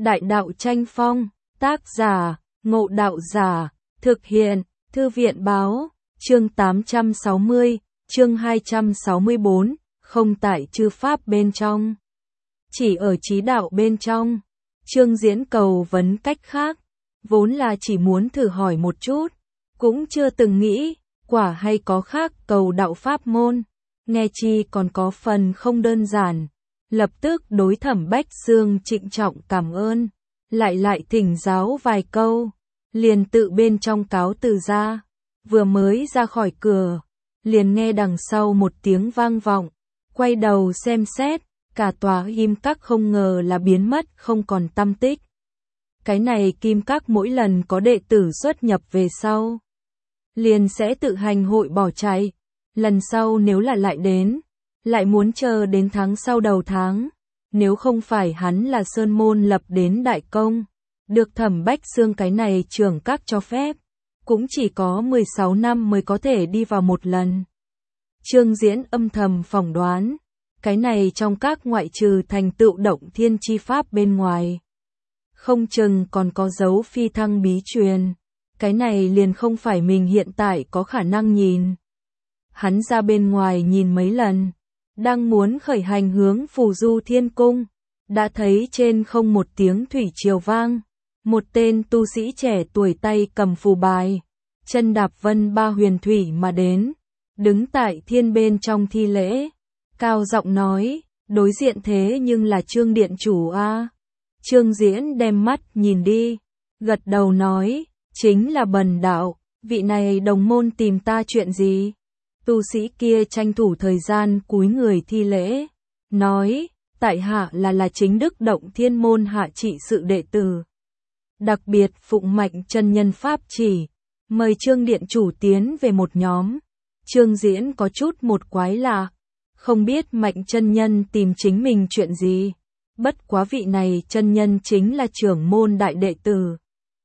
Đại đạo tranh phong, tác giả, Ngộ Đạo Giả, thực hiện, Thư viện báo, chương 860, chương 264, không tại chư pháp bên trong. Chỉ ở trí đạo bên trong. Chương Diễn cầu vấn cách khác, vốn là chỉ muốn thử hỏi một chút, cũng chưa từng nghĩ, quả hay có khác cầu đạo pháp môn, nghe chi còn có phần không đơn giản. Lập tức đối Thẩm Bách Xương trịnh trọng cảm ơn, lại thỉnh giáo vài câu, liền tự bên trong cáo từ ra, vừa mới ra khỏi cửa, liền nghe đằng sau một tiếng vang vọng, quay đầu xem xét, cả tòa Kim Các không ngờ là biến mất không còn tăm tích. Cái này Kim Các mỗi lần có đệ tử xuất nhập về sau, liền sẽ tự hành hội bỏ chạy, lần sau nếu là lại đến, lại muốn chờ đến tháng sau đầu tháng, nếu không phải hắn là sơn môn lập đến đại công, được Thẩm Bách Xương cái này trưởng các cho phép, cũng chỉ có 16 năm mới có thể đi vào một lần. Trương Diễn âm thầm phỏng đoán, cái này trong các ngoại trừ thành tựu động thiên chi pháp bên ngoài, không chừng còn có dấu phi thăng bí truyền, cái này liền không phải mình hiện tại có khả năng nhìn. Hắn ra bên ngoài nhìn mấy lần, đang muốn khởi hành hướng Phù Du Thiên Cung, đã thấy trên không một tiếng thủy triều vang, một tên tu sĩ trẻ tuổi tay cầm phù bài, chân đạp vân ba huyền thủy mà đến, đứng tại thiên bên trong thi lễ, cao giọng nói, đối diện thế nhưng là Trương Điện Chủ a. Trương Diễn đem mắt nhìn đi, gật đầu nói, chính là Bần đạo, vị này đồng môn tìm ta chuyện gì? Tu sĩ kia tranh thủ thời gian cúi người thi lễ, nói, tại hạ là chính đức động thiên môn hạ trị sự đệ tử. Đặc biệt phụng Mạnh chân nhân pháp chỉ, mời Trương Điện Chủ tiến về một nhóm. Trương Diễn có chút một quái lạ, không biết Mạnh chân nhân tìm chính mình chuyện gì. Bất quá vị này chân nhân chính là trưởng môn đại đệ tử.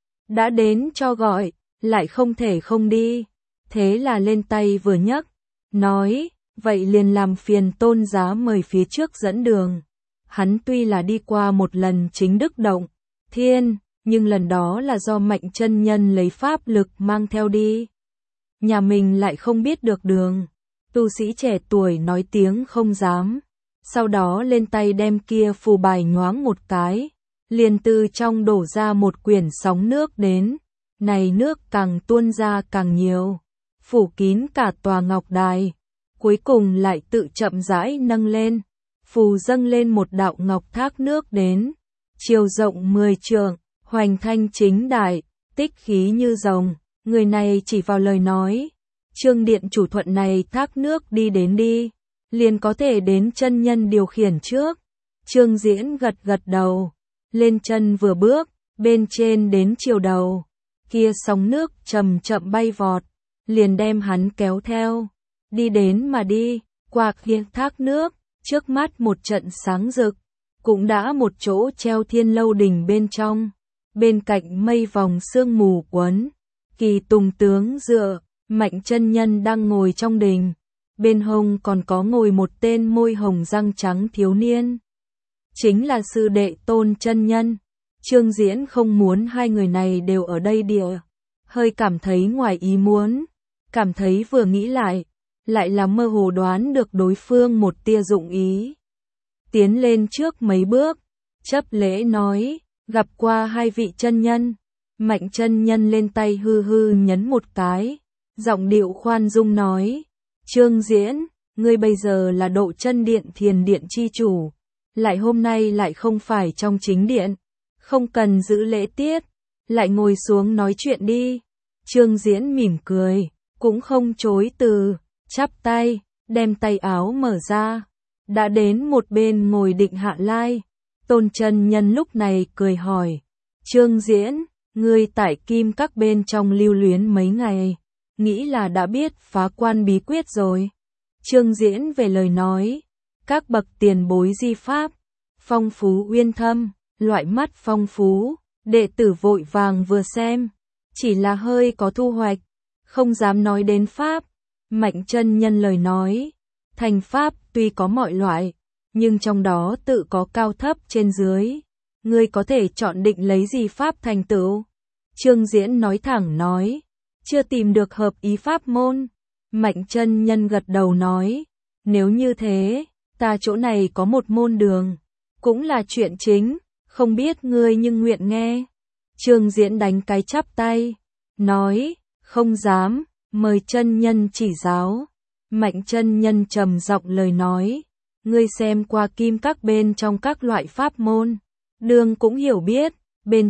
Đã đến cho gọi, lại không thể không đi. Thế là lên tay vừa nhấc, nói, vậy liền làm phiền tôn giá mời phía trước dẫn đường. Hắn tuy là đi qua một lần chính đức động thiên, nhưng lần đó là do Mạnh chân nhân lấy pháp lực mang theo đi. Nhà mình lại không biết được đường. Tu sĩ trẻ tuổi nói tiếng không dám. Sau đó lên tay đem kia phù bài nhoáng một cái, liền từ trong đổ ra một quyển sóng nước đến. Này nước càng tuôn ra càng nhiều, phủ kín cả tòa ngọc đài, cuối cùng lại tự chậm rãi nâng lên, phù dâng lên một đạo ngọc thác nước đến, chiều rộng 10 trượng, hoành thanh chính đại, tích khí như rồng. Người này chỉ vào lời nói, Trương Điện Chủ thuận này thác nước đi đến đi, liền có thể đến chân nhân điều khiển trước. Trương Diễn gật đầu, lên chân vừa bước, bên trên đến chiều đầu, kia sóng nước chậm chậm bay vọt, liền đem hắn kéo theo, đi đến mà đi, qua kia thác nước, trước mắt một trận sáng rực, cũng đã một chỗ treo Thiên Lâu đỉnh bên trong, bên cạnh mây vòng sương mù quấn, Kỳ Tùng tướng dựa, Mạnh chân nhân đang ngồi trong đình, bên hông còn có ngồi một tên môi hồng răng trắng thiếu niên, chính là sư đệ Tôn chân nhân. Trương Diễn không muốn hai người này đều ở đây địa, hơi cảm thấy ngoài ý muốn, cảm thấy vừa nghĩ lại là mơ hồ đoán được đối phương một tia dụng ý. Tiến lên trước mấy bước, chấp lễ nói, gặp qua hai vị chân nhân. Mạnh chân nhân lên tay hư nhấn một cái, giọng điệu khoan dung nói, Trương Diễn, ngươi bây giờ là Độ Chân Điện Thiền Điện chi chủ, lại hôm nay lại không phải trong chính điện, không cần giữ lễ tiết, lại ngồi xuống nói chuyện đi. Trương Diễn mỉm cười, cũng không chối từ, chắp tay, đem tay áo mở ra, đã đến một bên ngồi định hạ lai. Tôn chân nhân lúc này cười hỏi, Trương Diễn, ngươi tại Kim Các bên trong lưu luyến mấy ngày, nghĩ là đã biết phá quan bí quyết rồi. Trương Diễn về lời nói, các bậc tiền bối di pháp, phong phú uyên thâm, loại mắt phong phú, đệ tử vội vàng vừa xem, chỉ là hơi có thu hoạch, không dám nói đến pháp. Mạnh chân nhân lời nói, thành pháp tuy có mọi loại, nhưng trong đó tự có cao thấp trên dưới, ngươi có thể chọn định lấy gì pháp thành tựu? Trương Diễn nói thẳng nói, chưa tìm được hợp ý pháp môn. Mạnh chân nhân gật đầu nói, nếu như thế, ta chỗ này có một môn đường, cũng là chuyện chính, không biết ngươi nhưng nguyện nghe. Trương Diễn đánh cái chắp tay, nói, không dám, mời chân nhân chỉ giáo. Mạnh chân nhân trầm giọng lời nói, ngươi xem qua kim các bên trong các loại pháp môn, đường cũng hiểu biết, bên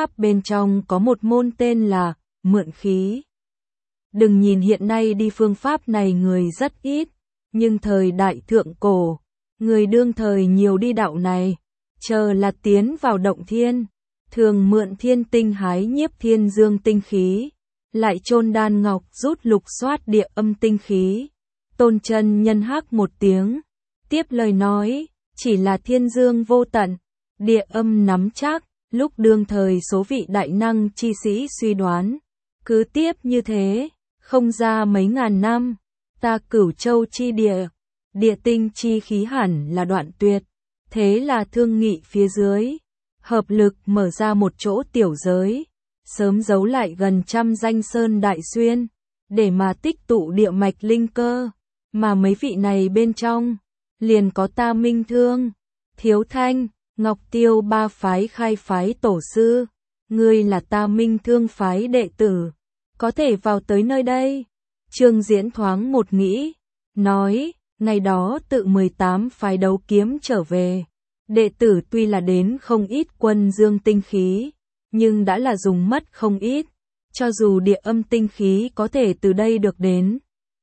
trong có một môn tên là mượn khí. Đừng nhìn hiện nay đi phương pháp này người rất ít, nhưng thời đại thượng cổ, người đương thời nhiều đi đạo này, chờ là tiến vào động thiên, thường mượn thiên tinh hái nhiếp thiên dương tinh khí, lại chôn đan ngọc rút lục soát địa âm tinh khí. Tôn chân nhân hắc một tiếng, tiếp lời nói, chỉ là thiên dương vô tận, địa âm nắm chắc, lúc đương thời số vị đại năng chi sĩ suy đoán, cứ tiếp như thế, không ra mấy ngàn năm, ta Cửu Châu chi địa tinh chi khí hẳn là đoạn tuyệt, thế là thương nghị phía dưới, hợp lực mở ra một chỗ tiểu giới, sớm giấu lại gần 100 danh sơn đại xuyên, để mà tích tụ địa mạch linh cơ, mà mấy vị này bên trong, liền có ta Minh Thương, Thiếu Thanh, Ngọc Tiêu ba phái khai phái tổ sư, ngươi là ta Minh Thương phái đệ tử, có thể vào tới nơi đây. Trương Diễn thoáng một nghĩ, nói, ngày đó tự 18 phái đấu kiếm trở về, đệ tử tuy là đến không ít quân dương tinh khí, nhưng đã là dùng mất không ít, cho dù địa âm tinh khí có thể từ đây được đến.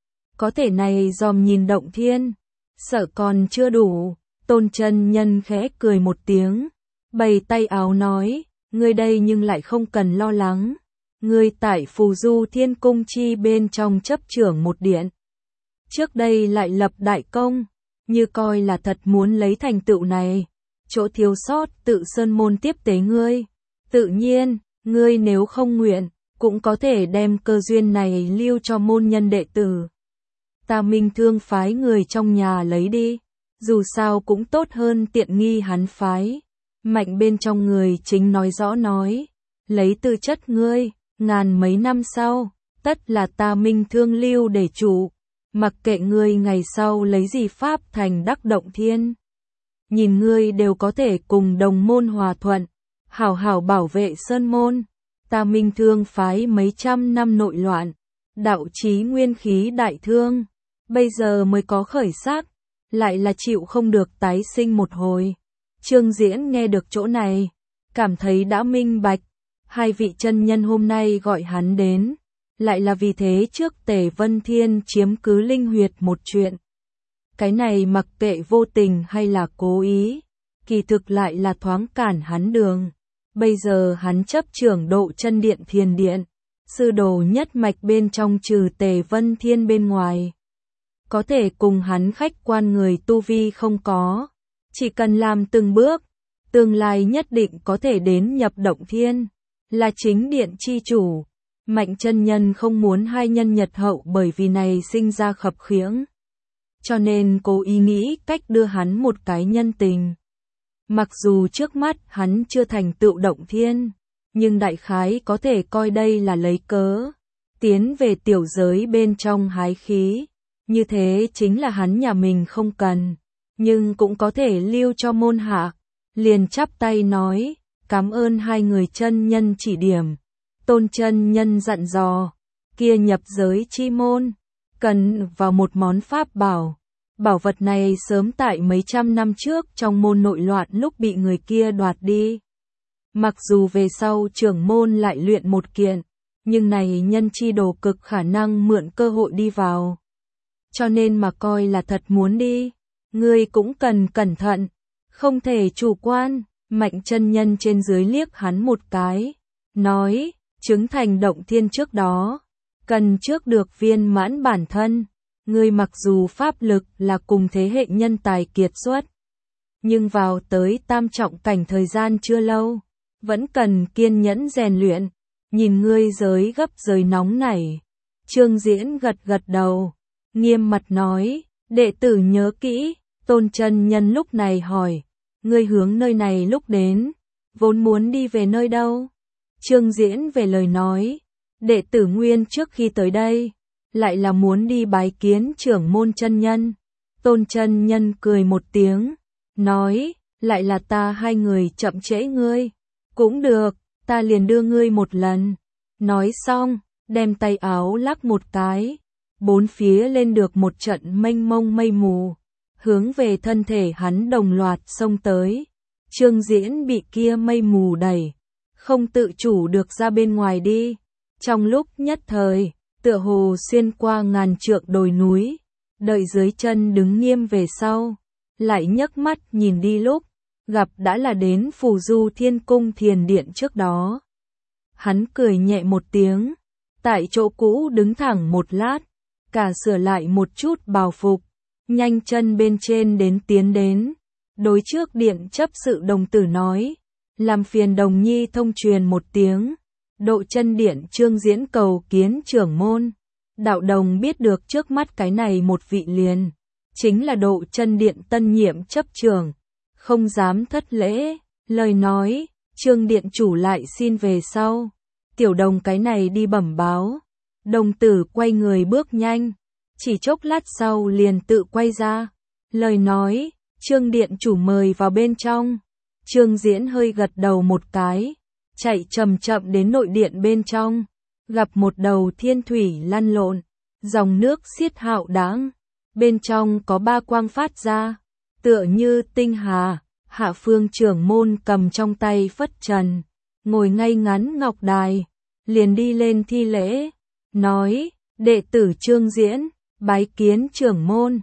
Có thể này dòm nhìn động thiên, sợ còn chưa đủ. Tôn chân nhân khẽ cười một tiếng, bày tay áo nói, ngươi đây nhưng lại không cần lo lắng, ngươi tại Phù Du Thiên Cung chi bên trong chấp trưởng một điện. Trước đây lại lập đại công, như coi là thật muốn lấy thành tựu này, chỗ thiếu sót tự sơn môn tiếp tế ngươi. Tự nhiên, ngươi nếu không nguyện, cũng có thể đem cơ duyên này lưu cho môn nhân đệ tử. Ta Minh Thương phái người trong nhà lấy đi, dù sao cũng tốt hơn tiện nghi hắn phái. Mạnh bên trong người chính nói rõ nói, lấy tư chất ngươi, ngàn mấy năm sau, tất là ta Minh Thương lưu để chủ, mặc kệ ngươi ngày sau lấy gì pháp thành đắc động thiên. Nhìn ngươi đều có thể cùng đồng môn hòa thuận, hảo hảo bảo vệ sơn môn. Ta Minh Thương phái mấy trăm năm nội loạn, đạo chí nguyên khí đại thương, bây giờ mới có khởi sắc, lại là chịu không được tái sinh một hồi. Trương Diễn nghe được chỗ này, cảm thấy đã minh bạch, hai vị chân nhân hôm nay gọi hắn đến, lại là vì thế trước Tề Vân Thiên chiếm cứ linh huyệt một chuyện. Cái này mặc kệ vô tình hay là cố ý, kỳ thực lại là thoáng cản hắn đường. Bây giờ hắn chấp trưởng Độ Chân Điện Thiền Điện, sư đồ nhất mạch bên trong trừ Tề Vân Thiên bên ngoài. Có thể cùng hắn khách quan người tu vi không có, chỉ cần làm từng bước, tương lai nhất định có thể đến nhập động thiên, là chính điện chi chủ. Mạnh chân nhân không muốn hai nhân nhật hậu bởi vì này sinh ra khập khiễng, cho nên cố ý nghĩ cách đưa hắn một cái nhân tình. Mặc dù trước mắt hắn chưa thành tựu động thiên, nhưng đại khái có thể coi đây là lấy cớ, tiến về tiểu giới bên trong hái khí. Như thế chính là hắn nhà mình không cần, nhưng cũng có thể lưu cho môn hạ. Liền chắp tay nói, cảm ơn hai người chân nhân chỉ điểm. Tôn chân nhân dặn dò, kia nhập giới chi môn, cần vào một món pháp bảo. Bảo vật này sớm tại mấy trăm năm trước trong môn nội loạn lúc bị người kia đoạt đi. Mặc dù về sau trưởng môn lại luyện một kiện, nhưng này nhân chi đồ cực khả năng mượn cơ hội đi vào. Cho nên mà coi là thật muốn đi, ngươi cũng cần cẩn thận, không thể chủ quan. Mạnh chân nhân trên dưới liếc hắn một cái, nói, chứng thành động thiên trước đó, cần trước được viên mãn bản thân. Ngươi mặc dù pháp lực là cùng thế hệ nhân tài kiệt xuất, nhưng vào tới tam trọng cảnh thời gian chưa lâu, vẫn cần kiên nhẫn rèn luyện. Nhìn ngươi giới gấp giới nóng nảy. Trương Diễn gật gật đầu, nghiêm mặt nói, đệ tử nhớ kỹ. Tôn chân nhân lúc này hỏi, ngươi hướng nơi này lúc đến, vốn muốn đi về nơi đâu? Trương Diễn về lời nói, đệ tử nguyên trước khi tới đây, lại là muốn đi bái kiến trưởng môn chân nhân. Tôn chân nhân cười một tiếng, nói, lại là ta hai người chậm trễ ngươi. Cũng được, ta liền đưa ngươi một lần. Nói xong, đem tay áo lắc một cái, bốn phía lên được một trận mênh mông mây mù, hướng về thân thể hắn đồng loạt xông tới. Trương Diễn bị kia mây mù đẩy, không tự chủ được ra bên ngoài đi. Trong lúc nhất thời, tựa hồ xuyên qua ngàn trượng đồi núi, đợi dưới chân đứng nghiêm về sau, lại nhấc mắt nhìn đi lúc, gặp đã là đến Phù Du Thiên Cung thiền điện trước đó. Hắn cười nhẹ một tiếng, tại chỗ cũ đứng thẳng một lát, cả sửa lại một chút bào phục, nhanh chân bên trên tiến đến, đối trước điện chấp sự đồng tử nói, làm phiền đồng nhi thông truyền một tiếng, độ chân điện Trương Diễn cầu kiến trưởng môn. Đạo đồng biết được trước mắt cái này một vị liền, chính là độ chân điện tân nhiệm chấp trưởng, không dám thất lễ, lời nói, Trương điện chủ lại xin về sau. Tiểu đồng cái này đi bẩm báo. Đồng tử quay người bước nhanh, chỉ chốc lát sau liền tự quay ra. Lời nói, Trương điện chủ mời vào bên trong. Trương Diễn hơi gật đầu một cái, chạy chậm chậm đến nội điện bên trong, gặp một đầu thiên thủy lăn lộn, dòng nước xiết hạo đãng, bên trong có ba quang phát ra, tựa như tinh hà. Hạ phương trưởng môn cầm trong tay phất trần, ngồi ngay ngắn ngọc đài, liền đi lên thi lễ, nói, đệ tử Trương Diễn, bái kiến trưởng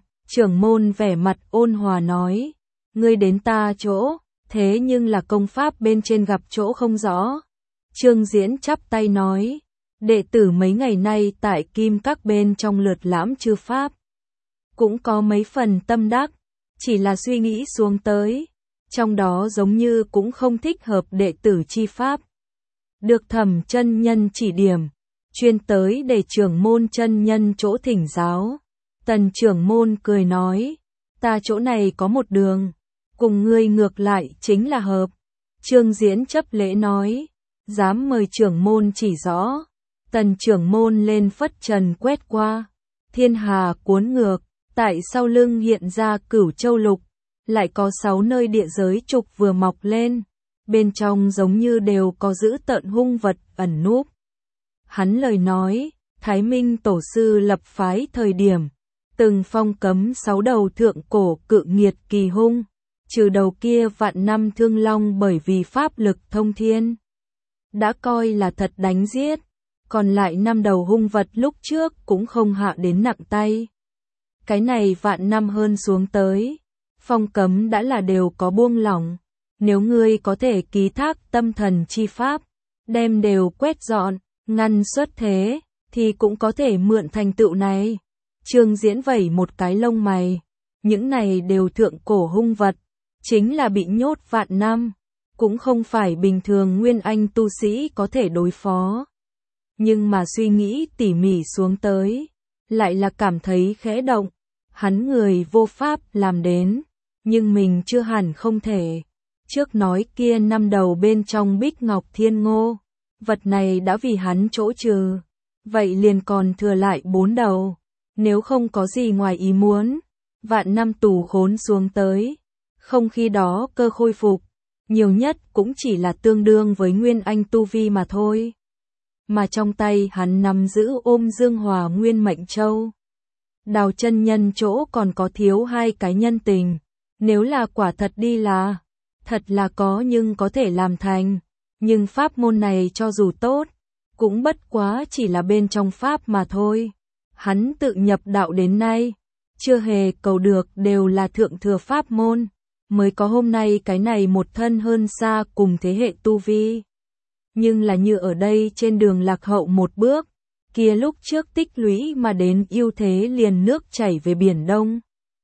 môn vẻ mặt ôn hòa nói, ngươi đến ta chỗ, thế nhưng là công pháp bên trên gặp chỗ không rõ. Trương Diễn chắp tay nói, đệ tử mấy ngày nay tại Kim Các bên trong lượt lãm chư pháp, cũng có mấy phần tâm đắc, chỉ là suy nghĩ xuống tới, trong đó giống như cũng không thích hợp đệ tử chi pháp. Được Thẩm chân nhân chỉ điểm, chuyên tới để trưởng môn chân nhân chỗ thỉnh giáo. Tần trưởng môn cười nói, ta chỗ này có một đường, cùng ngươi ngược lại chính là hợp. Trương Diễn chấp lễ nói, dám mời trưởng môn chỉ rõ. Tần trưởng môn lên phất trần quét qua, thiên hà cuốn ngược, tại sau lưng hiện ra Cửu Châu Lục, lại có 6 nơi địa giới trục vừa mọc lên, bên trong giống như đều có dữ tợn hung vật ẩn núp. Hắn lời nói, Thái Minh tổ sư lập phái thời điểm, từng phong cấm 6 đầu thượng cổ cự nghiệt kỳ hung, trừ đầu kia vạn năm thương long bởi vì pháp lực thông thiên, đã coi là thật đánh giết, còn lại 5 đầu hung vật lúc trước cũng không hạ đến nặng tay. Cái này vạn năm hơn xuống tới, phong cấm đã là đều có buông lỏng, nếu ngươi có thể ký thác tâm thần chi pháp, đem đều quét dọn, ngăn xuất thế, thì cũng có thể mượn thành tựu này. Trương Diễn vẩy một cái lông mày, những này đều thượng cổ hung vật, chính là bị nhốt vạn năm, cũng không phải bình thường nguyên anh tu sĩ có thể đối phó. Nhưng mà suy nghĩ tỉ mỉ xuống tới, lại là cảm thấy khẽ động, hắn người vô pháp làm đến, nhưng mình chưa hẳn không thể. Trước nói kia 5 đầu bên trong Bích Ngọc Thiên Ngô, vật này đã vì hắn chỗ trừ, vậy liền còn thừa lại 4 đầu, nếu không có gì ngoài ý muốn, vạn năm tù khốn xuống tới, không khi đó cơ khôi phục, nhiều nhất cũng chỉ là tương đương với nguyên anh tu vi mà thôi. Mà trong tay hắn nắm giữ ôm Dương Hòa Nguyên Mệnh Châu. Đào chân nhân chỗ còn có thiếu 2 cái nhân tình, nếu là quả thật đi là, thật là có nhưng có thể làm thành, nhưng pháp môn này cho dù tốt, cũng bất quá chỉ là bên trong pháp mà thôi. Hắn tự nhập đạo đến nay, chưa hề cầu được đều là thượng thừa pháp môn, mới có hôm nay cái này một thân hơn xa cùng thế hệ tu vi. Nhưng là như ở đây trên đường lạc hậu một bước, kia lúc trước tích lũy mà đến ưu thế liền nước chảy về Biển Đông.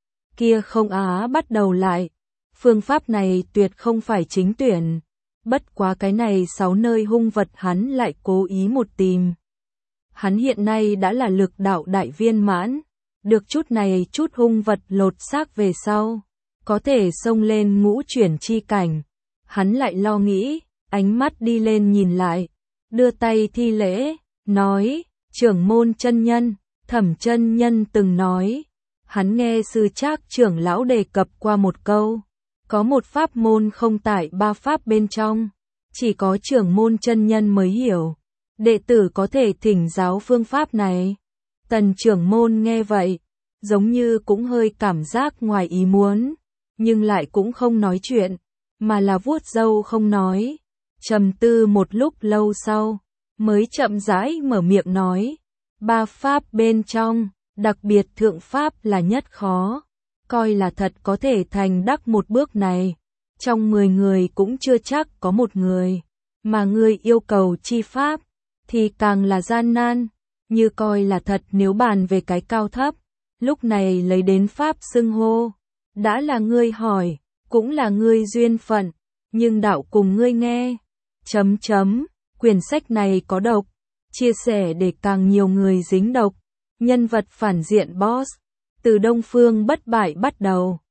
Kia không á bắt đầu lại, phương pháp này tuyệt không phải chính tuyển, bất quá cái này 6 nơi hung vật hắn lại cố ý một tìm. Hắn hiện nay đã là lực đạo đại viên mãn, được chút này chút hung vật lột xác về sau, có thể xông lên ngũ chuyển chi cảnh. hắn lại lo nghĩ, ánh mắt đi lên nhìn lại, đưa tay thi lễ, nói, trưởng môn chân nhân, Thẩm chân nhân từng nói, hắn nghe sư Trác trưởng lão đề cập qua một câu, có một pháp môn không tải ba pháp bên trong, chỉ có trưởng môn chân nhân mới hiểu, đệ tử có thể thỉnh giáo phương pháp này. Tần trưởng môn nghe vậy, giống như cũng hơi cảm giác ngoài ý muốn, nhưng lại cũng không nói chuyện, mà là vuốt râu không nói, trầm tư một lúc lâu sau, mới chậm rãi mở miệng nói, ba pháp bên trong, đặc biệt thượng pháp là nhất khó, coi là thật có thể thành đắc một bước này, trong 10 người cũng chưa chắc có một người, mà người yêu cầu chi pháp, thì càng là gian nan, như coi là thật nếu bàn về cái cao thấp, lúc này lấy đến pháp xưng hô, đã là ngươi hỏi, cũng là ngươi duyên phận, nhưng đạo cùng ngươi nghe, quyển sách này có độc, chia sẻ để càng nhiều người dính độc, nhân vật phản diện boss, từ Đông Phương bất bại bắt đầu.